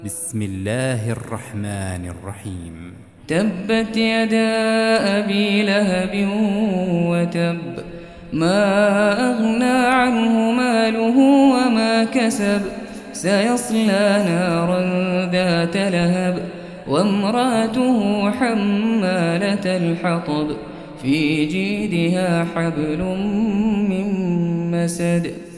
بسم الله الرحمن الرحيم. تبت يدا أبي لهب وتب، ما أغنى عنه ماله وما كسب، سيصلى نارا ذات لهب وامرأته حمالة الحطب، في جيدها حبل من مسد.